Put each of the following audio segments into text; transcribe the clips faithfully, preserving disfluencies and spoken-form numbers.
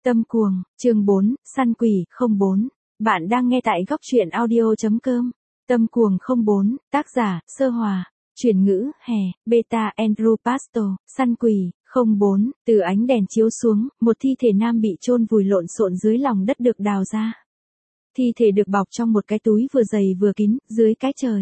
Tâm cuồng, chương bốn, săn quỷ, không bốn. Bạn đang nghe tại góc truyện audio.com. Tâm cuồng không bốn, tác giả, Sơ Hòa. Chuyển ngữ, hè, beta Andrew Pastor, săn quỷ, không bốn, từ ánh đèn chiếu xuống, một thi thể nam bị chôn vùi lộn xộn dưới lòng đất được đào ra. Thi thể được bọc trong một cái túi vừa dày vừa kín, dưới cái trời.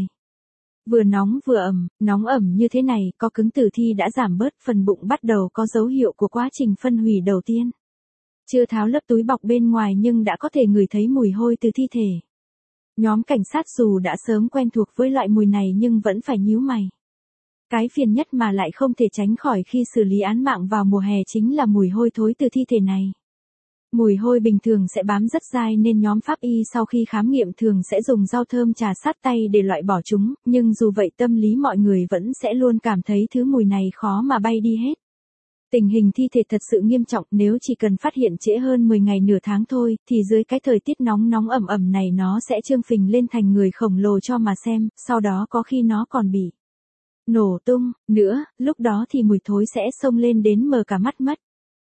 Vừa nóng vừa ẩm, nóng ẩm như thế này, có cứng tử thi đã giảm bớt, phần bụng bắt đầu có dấu hiệu của quá trình phân hủy đầu tiên. Chưa tháo lớp túi bọc bên ngoài nhưng đã có thể ngửi thấy mùi hôi từ thi thể. Nhóm cảnh sát dù đã sớm quen thuộc với loại mùi này nhưng vẫn phải nhíu mày. Cái phiền nhất mà lại không thể tránh khỏi khi xử lý án mạng vào mùa hè chính là mùi hôi thối từ thi thể này. Mùi hôi bình thường sẽ bám rất dai nên nhóm pháp y sau khi khám nghiệm thường sẽ dùng dao thơm chà sát tay để loại bỏ chúng, nhưng dù vậy tâm lý mọi người vẫn sẽ luôn cảm thấy thứ mùi này khó mà bay đi hết. Tình hình thi thể thật sự nghiêm trọng, nếu chỉ cần phát hiện trễ hơn mười ngày nửa tháng thôi, thì dưới cái thời tiết nóng nóng ẩm ẩm này nó sẽ trương phình lên thành người khổng lồ cho mà xem, sau đó có khi nó còn bị nổ tung, nữa, lúc đó thì mùi thối sẽ xông lên đến mờ cả mắt mất.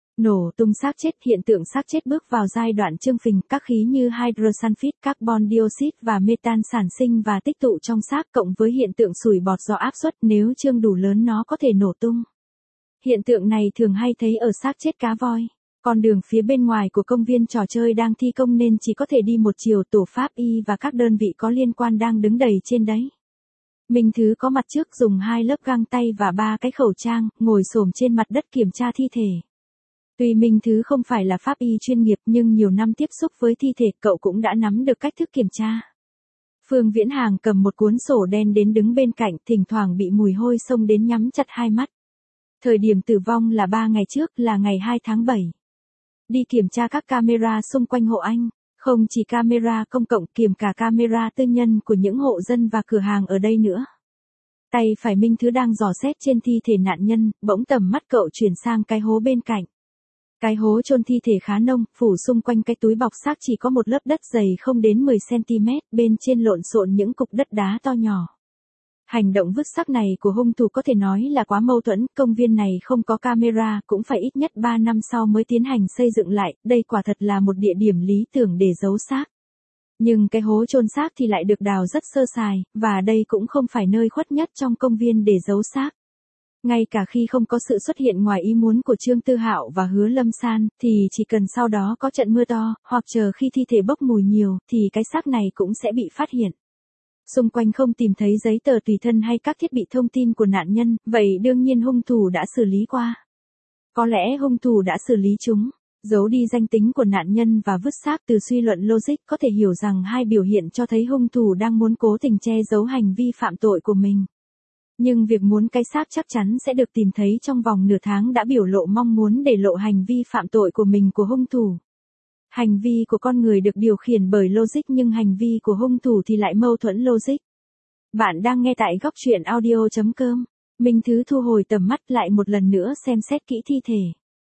Nổ tung xác chết, hiện tượng xác chết bước vào giai đoạn trương phình, các khí như hydrosulfit, carbon dioxide và metan sản sinh và tích tụ trong xác cộng với hiện tượng sủi bọt do áp suất, nếu trương đủ lớn nó có thể nổ tung. Hiện tượng này thường hay thấy ở xác chết cá voi. Con đường phía bên ngoài của công viên trò chơi đang thi công nên chỉ có thể đi một chiều, tổ pháp y và các đơn vị có liên quan đang đứng đầy trên đấy. Minh Thứ có mặt trước dùng hai lớp găng tay và ba cái khẩu trang, ngồi xổm trên mặt đất kiểm tra thi thể. Tuy Minh Thứ không phải là pháp y chuyên nghiệp nhưng nhiều năm tiếp xúc với thi thể cậu cũng đã nắm được cách thức kiểm tra. Phương Viễn Hàng cầm một cuốn sổ đen đến đứng bên cạnh, thỉnh thoảng bị mùi hôi xông đến nhắm chặt hai mắt. Thời điểm tử vong là ba ngày trước, là ngày hai tháng bảy. Đi kiểm tra các camera xung quanh hộ anh, không chỉ camera công cộng, kiểm cả camera tư nhân của những hộ dân và cửa hàng ở đây nữa. Tay phải Minh Thứ đang dò xét trên thi thể nạn nhân, bỗng tầm mắt cậu chuyển sang cái hố bên cạnh. Cái hố chôn thi thể khá nông, phủ xung quanh cái túi bọc xác chỉ có một lớp đất dày không đến mười xăng-ti-mét, bên trên lộn xộn những cục đất đá to nhỏ. Hành động vứt xác này của hung thủ có thể nói là quá mâu thuẫn, công viên này không có camera, cũng phải ít nhất ba năm sau mới tiến hành xây dựng lại, đây quả thật là một địa điểm lý tưởng để giấu xác. Nhưng cái hố chôn xác thì lại được đào rất sơ sài, và đây cũng không phải nơi khuất nhất trong công viên để giấu xác. Ngay cả khi không có sự xuất hiện ngoài ý muốn của Trương Tư Hạo và Hứa Lâm San, thì chỉ cần sau đó có trận mưa to, hoặc chờ khi thi thể bốc mùi nhiều, thì cái xác này cũng sẽ bị phát hiện. Xung quanh không tìm thấy giấy tờ tùy thân hay các thiết bị thông tin của nạn nhân, vậy đương nhiên hung thủ đã xử lý qua. Có lẽ hung thủ đã xử lý chúng, giấu đi danh tính của nạn nhân và vứt xác. Từ suy luận logic có thể hiểu rằng hai biểu hiện cho thấy hung thủ đang muốn cố tình che giấu hành vi phạm tội của mình. Nhưng việc muốn cái xác chắc chắn sẽ được tìm thấy trong vòng nửa tháng đã biểu lộ mong muốn để lộ hành vi phạm tội của mình của hung thủ. Hành vi của con người được điều khiển bởi logic nhưng hành vi của hung thủ thì lại mâu thuẫn logic. Bạn đang nghe tại góc truyện audio.com. Minh Thứ thu hồi tầm mắt lại một lần nữa xem xét kỹ thi thể.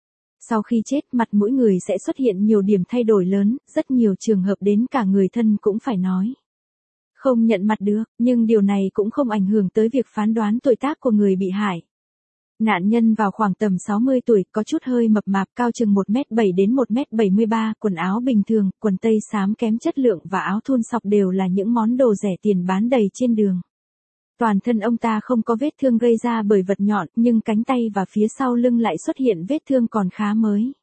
Sau khi chết, mặt mỗi người sẽ xuất hiện nhiều điểm thay đổi lớn, rất nhiều trường hợp đến cả người thân cũng phải nói không nhận mặt được, nhưng điều này cũng không ảnh hưởng tới việc phán đoán tuổi tác của người bị hại. Nạn nhân vào khoảng tầm sáu mươi tuổi, có chút hơi mập mạp, cao chừng một mét bảy đến một mét bảy mươi ba, quần áo bình thường, quần tây xám kém chất lượng và áo thun sọc đều là những món đồ rẻ tiền bán đầy trên đường. Toàn thân ông ta không có vết thương gây ra bởi vật nhọn, nhưng cánh tay và phía sau lưng lại xuất hiện vết thương còn khá mới.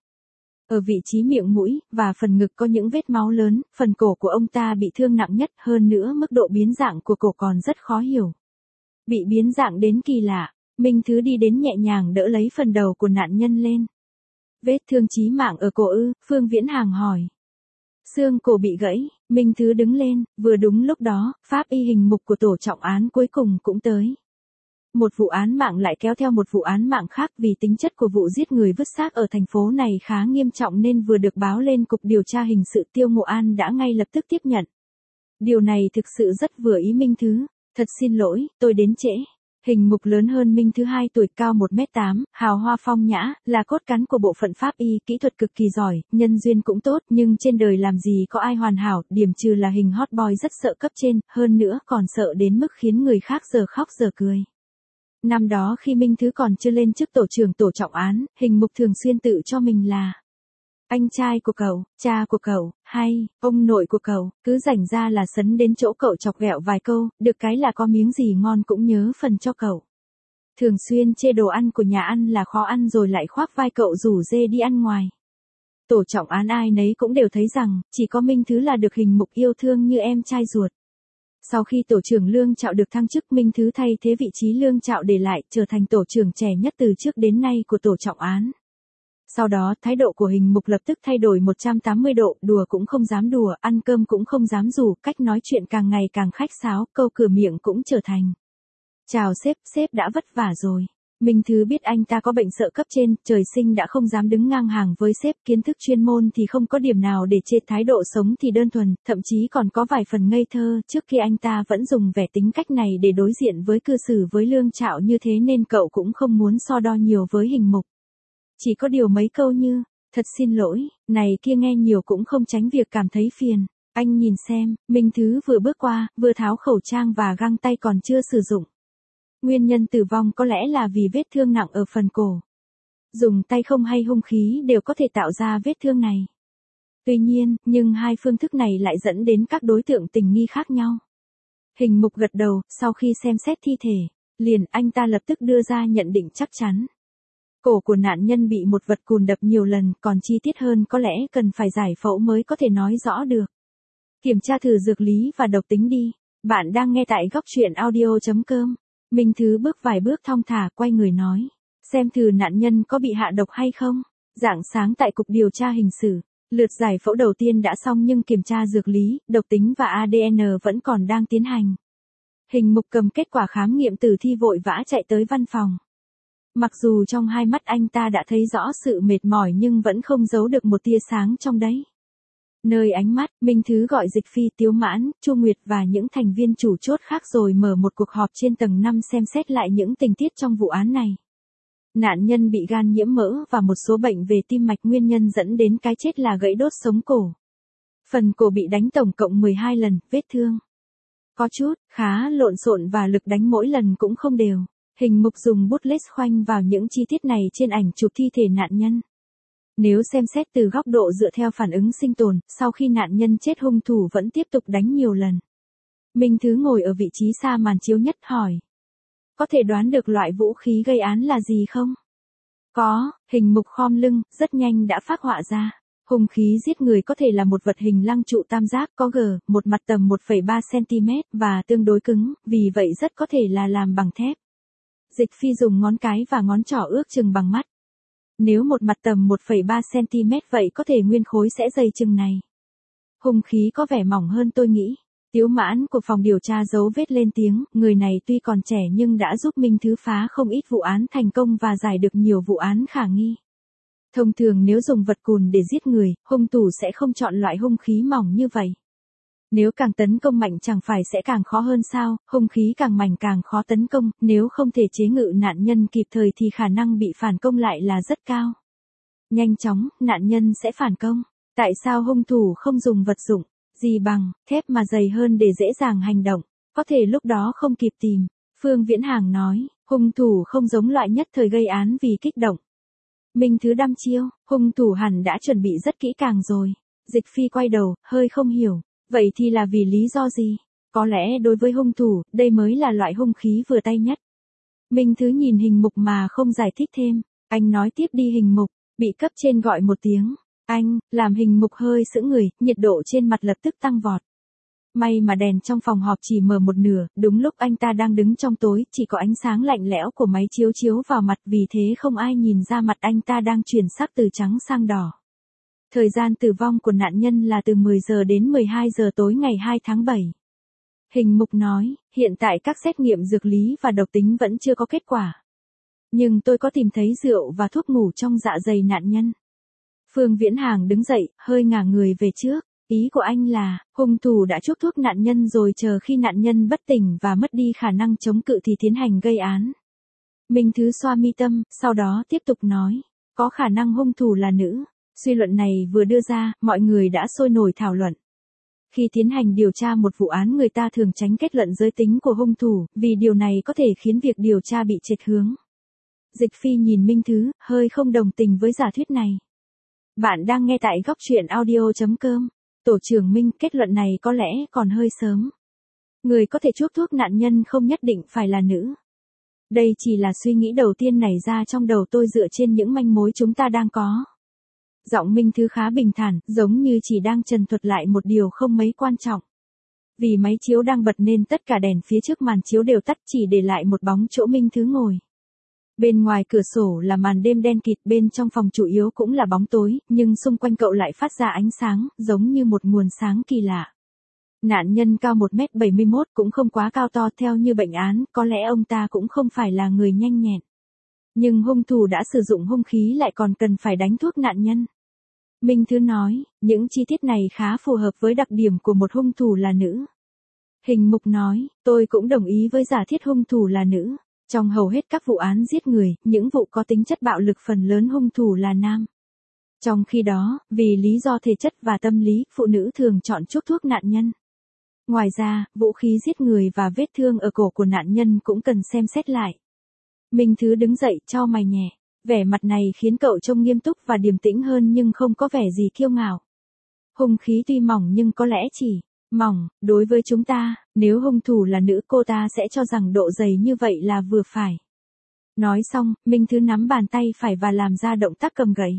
Ở vị trí miệng mũi và phần ngực có những vết máu lớn, phần cổ của ông ta bị thương nặng nhất, hơn nữa mức độ biến dạng của cổ còn rất khó hiểu. Bị biến dạng đến kỳ lạ. Minh Thứ đi đến nhẹ nhàng đỡ lấy phần đầu của nạn nhân lên. Vết thương chí mạng ở cổ ư? Phương Viễn Hàng hỏi. Xương cổ bị gãy, Minh Thứ đứng lên, vừa đúng lúc đó, pháp y hình mục của tổ trọng án cuối cùng cũng tới. Một vụ án mạng lại kéo theo một vụ án mạng khác, vì tính chất của vụ giết người vứt xác ở thành phố này khá nghiêm trọng nên vừa được báo lên cục điều tra hình sự, Tiêu Ngộ An đã ngay lập tức tiếp nhận. Điều này thực sự rất vừa ý Minh Thứ. Thật xin lỗi, tôi đến trễ. Hình mục lớn hơn Minh Thứ hai tuổi, cao một mét tám, hào hoa phong nhã, là cốt cán của bộ phận pháp y, kỹ thuật cực kỳ giỏi, nhân duyên cũng tốt, nhưng trên đời làm gì có ai hoàn hảo, điểm trừ là hình hot boy rất sợ cấp trên, hơn nữa còn sợ đến mức khiến người khác giờ khóc giờ cười. Năm đó khi Minh Thứ còn chưa lên chức tổ trưởng tổ trọng án, Hình Mục thường xuyên tự cho mình là Anh trai của cậu, cha của cậu, hay, ông nội của cậu, cứ rảnh ra là sấn đến chỗ cậu chọc ghẹo vài câu, được cái là có miếng gì ngon cũng nhớ phần cho cậu. Thường xuyên chê đồ ăn của nhà ăn là khó ăn rồi lại khoác vai cậu rủ dê đi ăn ngoài. Tổ trọng án ai nấy cũng đều thấy rằng, chỉ có Minh Thứ là được Hình Mục yêu thương như em trai ruột. Sau khi tổ trưởng Lương Trạo được thăng chức, Minh Thứ thay thế vị trí Lương Trạo để lại, trở thành tổ trưởng trẻ nhất từ trước đến nay của tổ trọng án. Sau đó, thái độ của Hình Mục lập tức thay đổi một trăm tám mươi độ, đùa cũng không dám đùa, ăn cơm cũng không dám rủ, cách nói chuyện càng ngày càng khách sáo, câu cửa miệng cũng trở thành: chào sếp, sếp đã vất vả rồi. Minh Thứ biết anh ta có bệnh sợ cấp trên, trời sinh đã không dám đứng ngang hàng với sếp, kiến thức chuyên môn thì không có điểm nào để chê, thái độ sống thì đơn thuần, thậm chí còn có vài phần ngây thơ, trước khi anh ta vẫn dùng vẻ tính cách này để đối diện với cư xử với Lương Trạo như thế nên cậu cũng không muốn so đo nhiều với Hình Mục. Chỉ có điều mấy câu như, thật xin lỗi, này kia nghe nhiều cũng không tránh việc cảm thấy phiền. Anh nhìn xem, Minh Thứ vừa bước qua, vừa tháo khẩu trang và găng tay còn chưa sử dụng. Nguyên nhân tử vong có lẽ là vì vết thương nặng ở phần cổ. Dùng tay không hay hung khí đều có thể tạo ra vết thương này. Tuy nhiên, nhưng hai phương thức này lại dẫn đến các đối tượng tình nghi khác nhau. Hình Mục gật đầu, sau khi xem xét thi thể, liền anh ta lập tức đưa ra nhận định chắc chắn. Cổ của nạn nhân bị một vật cùn đập nhiều lần, còn chi tiết hơn có lẽ cần phải giải phẫu mới có thể nói rõ được. Kiểm tra thử dược lý và độc tính đi. Bạn đang nghe tại góc truyện audio chấm com. Minh Thứ bước vài bước thong thả, quay người nói. Xem thử nạn nhân có bị hạ độc hay không. Rạng sáng tại cục điều tra hình sự, lượt giải phẫu đầu tiên đã xong nhưng kiểm tra dược lý, độc tính và a đê en vẫn còn đang tiến hành. Hình Mục cầm kết quả khám nghiệm tử thi vội vã chạy tới văn phòng. Mặc dù trong hai mắt anh ta đã thấy rõ sự mệt mỏi nhưng vẫn không giấu được một tia sáng trong đấy. Nơi ánh mắt, Minh Thứ gọi Dịch Phi, Tiếu Mãn, Chu Nguyệt và những thành viên chủ chốt khác rồi mở một cuộc họp trên tầng năm xem xét lại những tình tiết trong vụ án này. Nạn nhân bị gan nhiễm mỡ và một số bệnh về tim mạch, nguyên nhân dẫn đến cái chết là gãy đốt sống cổ. Phần cổ bị đánh tổng cộng mười hai lần, vết thương có chút, khá lộn xộn và lực đánh mỗi lần cũng không đều. Hình Mục dùng bút lết khoanh vào những chi tiết này trên ảnh chụp thi thể nạn nhân. Nếu xem xét từ góc độ dựa theo phản ứng sinh tồn, sau khi nạn nhân chết hung thủ vẫn tiếp tục đánh nhiều lần. Minh Thứ ngồi ở vị trí xa màn chiếu nhất hỏi. Có thể đoán được loại vũ khí gây án là gì không? Có, Hình Mục khom lưng, rất nhanh đã phác họa ra. Hung khí giết người có thể là một vật hình lăng trụ tam giác có g, một mặt tầm một phẩy ba xăng ti mét và tương đối cứng, vì vậy rất có thể là làm bằng thép. Dịch Phi dùng ngón cái và ngón trỏ ước chừng bằng mắt. Nếu một mặt tầm một phẩy ba xăng ti mét vậy có thể nguyên khối sẽ dày chừng này. Hung khí có vẻ mỏng hơn tôi nghĩ. Tiếu Mãn của phòng điều tra giấu vết lên tiếng, người này tuy còn trẻ nhưng đã giúp Minh Thứ phá không ít vụ án thành công và giải được nhiều vụ án khả nghi. Thông thường nếu dùng vật cùn để giết người, hung thủ sẽ không chọn loại hung khí mỏng như vậy. Nếu càng tấn công mạnh chẳng phải sẽ càng khó hơn sao, hung khí càng mảnh càng khó tấn công, nếu không thể chế ngự nạn nhân kịp thời thì khả năng bị phản công lại là rất cao. Nhanh chóng, nạn nhân sẽ phản công. Tại sao hung thủ không dùng vật dụng gì bằng thép mà dày hơn để dễ dàng hành động? Có thể lúc đó không kịp tìm. Phương Viễn Hàng nói, hung thủ không giống loại nhất thời gây án vì kích động. Minh Thứ đăm chiêu, hung thủ hẳn đã chuẩn bị rất kỹ càng rồi. Dịch Phi quay đầu, hơi không hiểu. Vậy thì là vì lý do gì? Có lẽ đối với hung thủ, đây mới là loại hung khí vừa tay nhất. Minh Thứ nhìn Hình Mục mà không giải thích thêm. Anh nói tiếp đi. Hình Mục, bị cấp trên gọi một tiếng. Anh, làm Hình Mục hơi sững người, nhiệt độ trên mặt lập tức tăng vọt. May mà đèn trong phòng họp chỉ mở một nửa, đúng lúc anh ta đang đứng trong tối, chỉ có ánh sáng lạnh lẽo của máy chiếu chiếu vào mặt, vì thế không ai nhìn ra mặt anh ta đang chuyển sắc từ trắng sang đỏ. Thời gian tử vong của nạn nhân là từ mười giờ đến mười hai giờ tối ngày hai tháng bảy. Hình Mục nói, hiện tại các xét nghiệm dược lý và độc tính vẫn chưa có kết quả. Nhưng tôi có tìm thấy rượu và thuốc ngủ trong dạ dày nạn nhân. Phương Viễn Hàng đứng dậy, hơi ngả người về trước. Ý của anh là, hung thủ đã chuốc thuốc nạn nhân rồi chờ khi nạn nhân bất tỉnh và mất đi khả năng chống cự thì tiến hành gây án. Minh Thứ xoa mi tâm, sau đó tiếp tục nói, có khả năng hung thủ là nữ. Suy luận này vừa đưa ra, mọi người đã sôi nổi thảo luận. Khi tiến hành điều tra một vụ án, người ta thường tránh kết luận giới tính của hung thủ, vì điều này có thể khiến việc điều tra bị chệch hướng. Dịch Phi nhìn Minh Thứ, hơi không đồng tình với giả thuyết này. Bạn đang nghe tại góc truyện audio chấm com. Tổ trưởng Minh, kết luận này có lẽ còn hơi sớm. Người có thể chuốc thuốc nạn nhân không nhất định phải là nữ. Đây chỉ là suy nghĩ đầu tiên nảy ra trong đầu tôi dựa trên những manh mối chúng ta đang có. Giọng Minh Thứ khá bình thản, giống như chỉ đang trần thuật lại một điều không mấy quan trọng. Vì máy chiếu đang bật nên tất cả đèn phía trước màn chiếu đều tắt, chỉ để lại một bóng chỗ Minh Thứ ngồi. Bên ngoài cửa sổ là màn đêm đen kịt, bên trong phòng chủ yếu cũng là bóng tối, nhưng xung quanh cậu lại phát ra ánh sáng, giống như một nguồn sáng kỳ lạ. Nạn nhân cao một mét bảy mươi mốt, cũng không quá cao to theo như bệnh án, có lẽ ông ta cũng không phải là người nhanh nhẹn. Nhưng hung thủ đã sử dụng hung khí lại còn cần phải đánh thuốc nạn nhân. Minh Thứ nói, những chi tiết này khá phù hợp với đặc điểm của một hung thủ là nữ. Hình Mục nói, tôi cũng đồng ý với giả thiết hung thủ là nữ. Trong hầu hết các vụ án giết người, những vụ có tính chất bạo lực phần lớn hung thủ là nam. Trong khi đó, vì lý do thể chất và tâm lý, phụ nữ thường chọn chuốc thuốc nạn nhân. Ngoài ra, vũ khí giết người và vết thương ở cổ của nạn nhân cũng cần xem xét lại. Minh Thứ đứng dậy, chau mày nhẹ. Vẻ mặt này khiến cậu trông nghiêm túc và điềm tĩnh hơn nhưng không có vẻ gì kiêu ngạo. Hung khí tuy mỏng nhưng có lẽ chỉ mỏng, đối với chúng ta, nếu hung thủ là nữ cô ta sẽ cho rằng độ dày như vậy là vừa phải. Nói xong, Minh Thứ nắm bàn tay phải và làm ra động tác cầm gậy.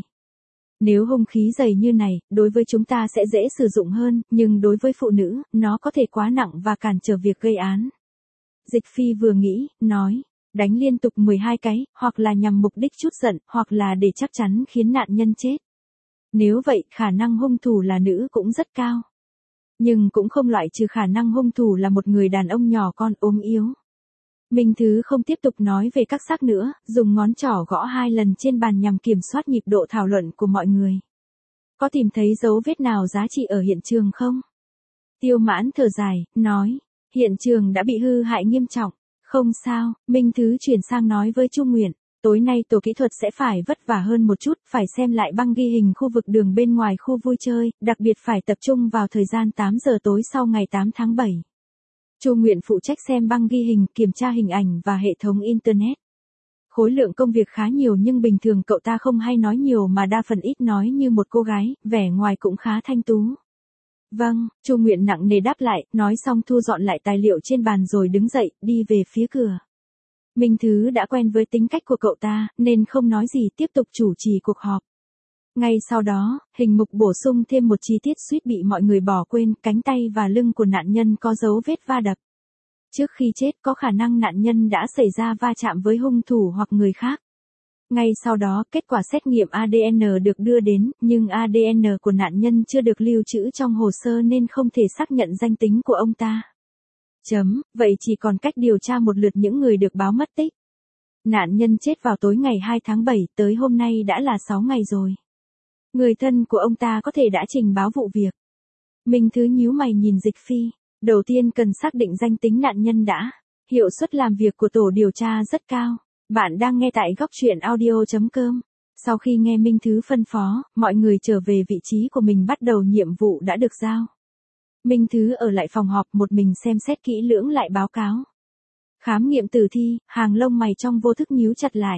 Nếu hung khí dày như này, đối với chúng ta sẽ dễ sử dụng hơn, nhưng đối với phụ nữ, nó có thể quá nặng và cản trở việc gây án. Dịch Phi vừa nghĩ, nói, đánh liên tục mười hai cái, hoặc là nhằm mục đích chút giận, hoặc là để chắc chắn khiến nạn nhân chết. Nếu vậy, khả năng hung thủ là nữ cũng rất cao. Nhưng cũng không loại trừ khả năng hung thủ là một người đàn ông nhỏ con ốm yếu. Minh Thứ không tiếp tục nói về các xác nữa, dùng ngón trỏ gõ hai lần trên bàn nhằm kiểm soát nhịp độ thảo luận của mọi người. Có tìm thấy dấu vết nào giá trị ở hiện trường không? Tiêu Mãn thở dài, nói, hiện trường đã bị hư hại nghiêm trọng. Không sao, Minh Thứ chuyển sang nói với Chu Nguyện. Tối nay tổ kỹ thuật sẽ phải vất vả hơn một chút, phải xem lại băng ghi hình khu vực đường bên ngoài khu vui chơi, đặc biệt phải tập trung vào thời gian tám giờ tối sau ngày tám tháng bảy. Chu Nguyện phụ trách xem băng ghi hình, kiểm tra hình ảnh và hệ thống Internet. Khối lượng công việc khá nhiều nhưng bình thường cậu ta không hay nói nhiều mà đa phần ít nói như một cô gái, vẻ ngoài cũng khá thanh tú. Vâng, Chu Nguyện nặng nề đáp lại, nói xong thu dọn lại tài liệu trên bàn rồi đứng dậy, đi về phía cửa. Minh Thứ đã quen với tính cách của cậu ta, nên không nói gì, tiếp tục chủ trì cuộc họp. Ngay sau đó, Hình Mục bổ sung thêm một chi tiết suýt bị mọi người bỏ quên, cánh tay và lưng của nạn nhân có dấu vết va đập. Trước khi chết có khả năng nạn nhân đã xảy ra va chạm với hung thủ hoặc người khác. Ngay sau đó, kết quả xét nghiệm a đê en được đưa đến, nhưng a đê en của nạn nhân chưa được lưu trữ trong hồ sơ nên không thể xác nhận danh tính của ông ta. Chấm, vậy chỉ còn cách điều tra một lượt những người được báo mất tích. Nạn nhân chết vào tối ngày hai tháng bảy, tới hôm nay đã là sáu ngày rồi. Người thân của ông ta có thể đã trình báo vụ việc. Minh Thứ nhíu mày nhìn Dịch Phi. Đầu tiên cần xác định danh tính nạn nhân đã. Hiệu suất làm việc của tổ điều tra rất cao. Bạn đang nghe tại góc truyện audio chấm com. Sau khi nghe Minh Thứ phân phó, mọi người trở về vị trí của mình bắt đầu nhiệm vụ đã được giao. Minh Thứ ở lại phòng họp một mình xem xét kỹ lưỡng lại báo cáo. Khám nghiệm tử thi, hàng lông mày trong vô thức nhíu chặt lại.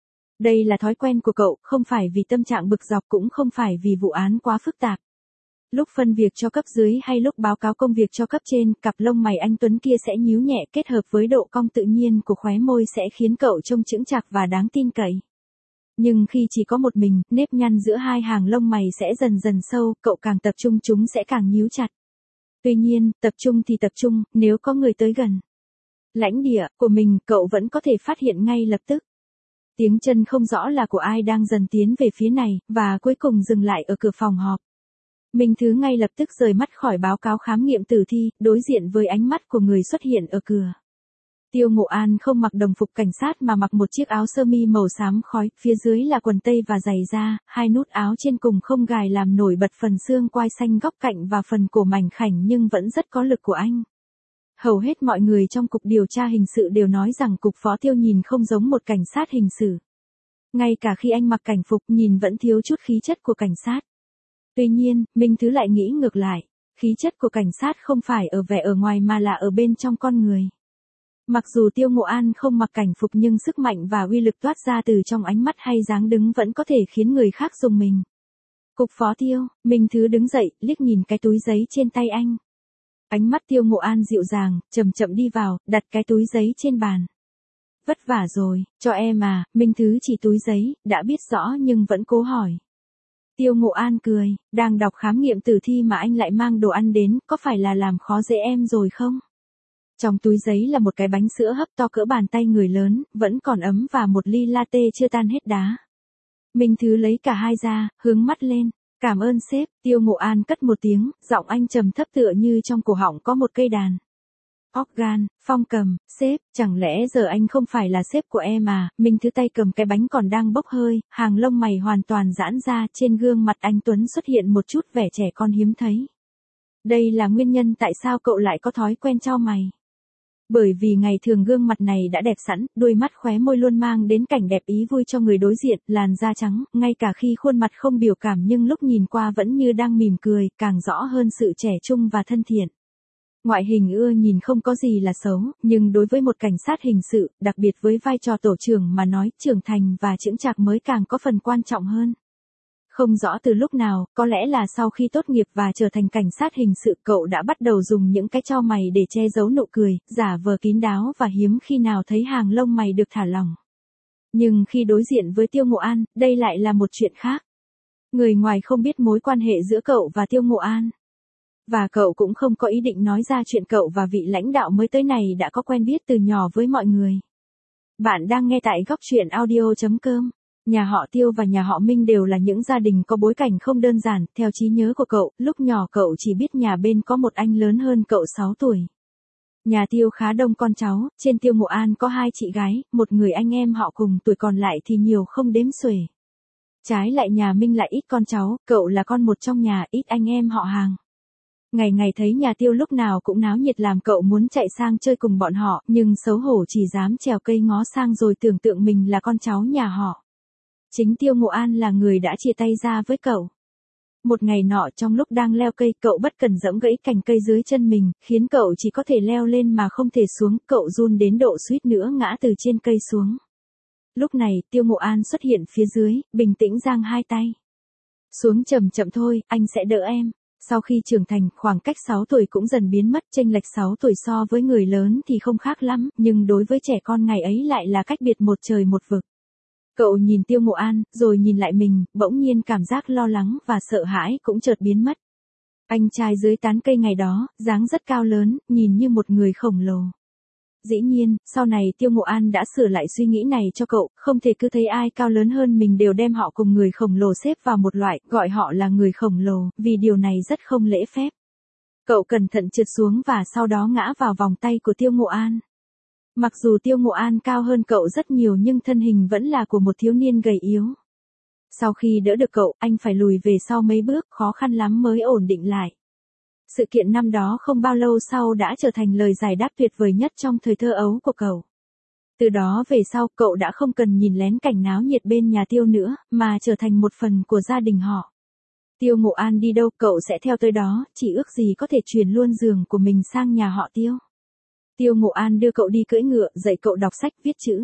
Đây là thói quen của cậu, không phải vì tâm trạng bực dọc cũng không phải vì vụ án quá phức tạp. Lúc phân việc cho cấp dưới hay lúc báo cáo công việc cho cấp trên, cặp lông mày anh Tuấn kia sẽ nhíu nhẹ kết hợp với độ cong tự nhiên của khóe môi sẽ khiến cậu trông chững chạc và đáng tin cậy. Nhưng khi chỉ có một mình, nếp nhăn giữa hai hàng lông mày sẽ dần dần sâu, cậu càng tập trung chúng sẽ càng nhíu chặt. Tuy nhiên, tập trung thì tập trung, nếu có người tới gần lãnh địa của mình, cậu vẫn có thể phát hiện ngay lập tức. Tiếng chân không rõ là của ai đang dần tiến về phía này, và cuối cùng dừng lại ở cửa phòng họp. Minh Thứ ngay lập tức rời mắt khỏi báo cáo khám nghiệm tử thi, đối diện với ánh mắt của người xuất hiện ở cửa. Tiêu Ngộ An không mặc đồng phục cảnh sát mà mặc một chiếc áo sơ mi màu xám khói, phía dưới là quần tây và giày da, hai nút áo trên cùng không gài làm nổi bật phần xương quai xanh góc cạnh và phần cổ mảnh khảnh nhưng vẫn rất có lực của anh. Hầu hết mọi người trong cục điều tra hình sự đều nói rằng cục phó Tiêu nhìn không giống một cảnh sát hình sự. Ngay cả khi anh mặc cảnh phục nhìn vẫn thiếu chút khí chất của cảnh sát. Tuy nhiên, Minh Thứ lại nghĩ ngược lại, khí chất của cảnh sát không phải ở vẻ ở ngoài mà là ở bên trong con người. Mặc dù Tiêu Ngộ An không mặc cảnh phục nhưng sức mạnh và uy lực toát ra từ trong ánh mắt hay dáng đứng vẫn có thể khiến người khác rùng mình. Cục phó Tiêu, Minh Thứ đứng dậy, liếc nhìn cái túi giấy trên tay anh. Ánh mắt Tiêu Ngộ An dịu dàng, chậm chậm đi vào, đặt cái túi giấy trên bàn. Vất vả rồi, cho em à, Minh Thứ chỉ túi giấy, đã biết rõ nhưng vẫn cố hỏi. Tiêu Ngộ An cười, đang đọc khám nghiệm tử thi mà anh lại mang đồ ăn đến, có phải là làm khó dễ em rồi không? Trong túi giấy là một cái bánh sữa hấp to cỡ bàn tay người lớn, vẫn còn ấm và một ly latte chưa tan hết đá. Minh Thứ lấy cả hai ra, hướng mắt lên. Cảm ơn sếp, Tiêu Ngộ An cất một tiếng, giọng anh trầm thấp tựa như trong cổ họng có một cây đàn. Organ, Phong cầm, sếp, chẳng lẽ giờ anh không phải là sếp của em à? Minh Thứ tay cầm cái bánh còn đang bốc hơi, hàng lông mày hoàn toàn giãn ra, trên gương mặt anh Tuấn xuất hiện một chút vẻ trẻ con hiếm thấy. Đây là nguyên nhân tại sao cậu lại có thói quen chau mày. Bởi vì ngày thường gương mặt này đã đẹp sẵn, đôi mắt khóe môi luôn mang đến cảnh đẹp ý vui cho người đối diện, làn da trắng, ngay cả khi khuôn mặt không biểu cảm nhưng lúc nhìn qua vẫn như đang mỉm cười, càng rõ hơn sự trẻ trung và thân thiện. Ngoại hình ưa nhìn không có gì là xấu, nhưng đối với một cảnh sát hình sự, đặc biệt với vai trò tổ trưởng mà nói, trưởng thành và chững chạc mới càng có phần quan trọng hơn. Không rõ từ lúc nào, có lẽ là sau khi tốt nghiệp và trở thành cảnh sát hình sự, cậu đã bắt đầu dùng những cái chau mày để che giấu nụ cười, giả vờ kín đáo và hiếm khi nào thấy hàng lông mày được thả lỏng. Nhưng khi đối diện với Tiêu Ngộ An, đây lại là một chuyện khác. Người ngoài không biết mối quan hệ giữa cậu và Tiêu Ngộ An. Và cậu cũng không có ý định nói ra chuyện cậu và vị lãnh đạo mới tới này đã có quen biết từ nhỏ với mọi người. Bạn đang nghe tại góc truyện audio chấm com. Nhà họ Tiêu và nhà họ Minh đều là những gia đình có bối cảnh không đơn giản, theo trí nhớ của cậu, lúc nhỏ cậu chỉ biết nhà bên có một anh lớn hơn cậu sáu tuổi. Nhà Tiêu khá đông con cháu, trên Tiêu Ngộ An có hai chị gái, một người anh em họ cùng tuổi còn lại thì nhiều không đếm xuể. Trái lại nhà Minh lại ít con cháu, cậu là con một trong nhà, ít anh em họ hàng. Ngày ngày thấy nhà Tiêu lúc nào cũng náo nhiệt làm cậu muốn chạy sang chơi cùng bọn họ, nhưng xấu hổ chỉ dám trèo cây ngó sang rồi tưởng tượng mình là con cháu nhà họ. Chính Tiêu Ngộ An là người đã chia tay ra với cậu. Một ngày nọ trong lúc đang leo cây, cậu bất cẩn giẫm gãy cành cây dưới chân mình, khiến cậu chỉ có thể leo lên mà không thể xuống, cậu run đến độ suýt nữa ngã từ trên cây xuống. Lúc này, Tiêu Ngộ An xuất hiện phía dưới, bình tĩnh giang hai tay. Xuống chậm chậm thôi, anh sẽ đỡ em. Sau khi trưởng thành, khoảng cách sáu tuổi cũng dần biến mất, chênh lệch sáu tuổi so với người lớn thì không khác lắm, nhưng đối với trẻ con ngày ấy lại là cách biệt một trời một vực. Cậu nhìn Tiêu Ngộ An, rồi nhìn lại mình, bỗng nhiên cảm giác lo lắng và sợ hãi cũng chợt biến mất. Anh trai dưới tán cây ngày đó, dáng rất cao lớn, nhìn như một người khổng lồ. Dĩ nhiên, sau này Tiêu Ngộ An đã sửa lại suy nghĩ này cho cậu, không thể cứ thấy ai cao lớn hơn mình đều đem họ cùng người khổng lồ xếp vào một loại, gọi họ là người khổng lồ, vì điều này rất không lễ phép. Cậu cẩn thận trượt xuống và sau đó ngã vào vòng tay của Tiêu Ngộ An. Mặc dù Tiêu Ngộ An cao hơn cậu rất nhiều nhưng thân hình vẫn là của một thiếu niên gầy yếu. Sau khi đỡ được cậu, anh phải lùi về sau mấy bước, khó khăn lắm mới ổn định lại. Sự kiện năm đó không bao lâu sau đã trở thành lời giải đáp tuyệt vời nhất trong thời thơ ấu của cậu. Từ đó về sau, cậu đã không cần nhìn lén cảnh náo nhiệt bên nhà Tiêu nữa, mà trở thành một phần của gia đình họ. Tiêu Ngộ An đi đâu cậu sẽ theo tới đó, chỉ ước gì có thể truyền luôn giường của mình sang nhà họ Tiêu. Tiêu Ngộ An đưa cậu đi cưỡi ngựa, dạy cậu đọc sách viết chữ.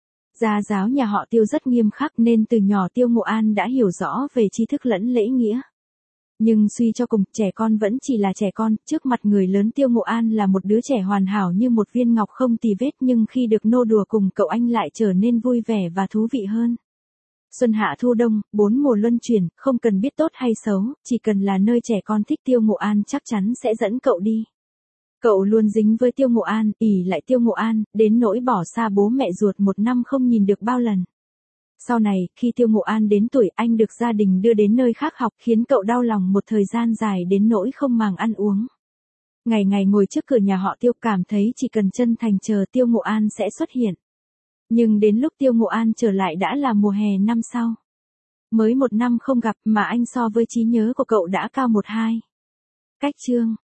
Gia giáo nhà họ Tiêu rất nghiêm khắc nên từ nhỏ Tiêu Ngộ An đã hiểu rõ về tri thức lẫn lễ nghĩa. Nhưng suy cho cùng, trẻ con vẫn chỉ là trẻ con, trước mặt người lớn Tiêu Ngộ An là một đứa trẻ hoàn hảo như một viên ngọc không tì vết, nhưng khi được nô đùa cùng cậu anh lại trở nên vui vẻ và thú vị hơn. Xuân hạ thu đông, bốn mùa luân chuyển, không cần biết tốt hay xấu, chỉ cần là nơi trẻ con thích Tiêu Ngộ An chắc chắn sẽ dẫn cậu đi. Cậu luôn dính với Tiêu Ngộ An, ỷ lại Tiêu Ngộ An, đến nỗi bỏ xa bố mẹ ruột một năm không nhìn được bao lần. Sau này, khi Tiêu Ngộ An đến tuổi, anh được gia đình đưa đến nơi khác học, khiến cậu đau lòng một thời gian dài đến nỗi không màng ăn uống. Ngày ngày ngồi trước cửa nhà họ Tiêu cảm thấy chỉ cần chân thành chờ Tiêu Ngộ An sẽ xuất hiện. Nhưng đến lúc Tiêu Ngộ An trở lại đã là mùa hè năm sau. Mới một năm không gặp mà anh so với trí nhớ của cậu đã cao một hai. Cách chương.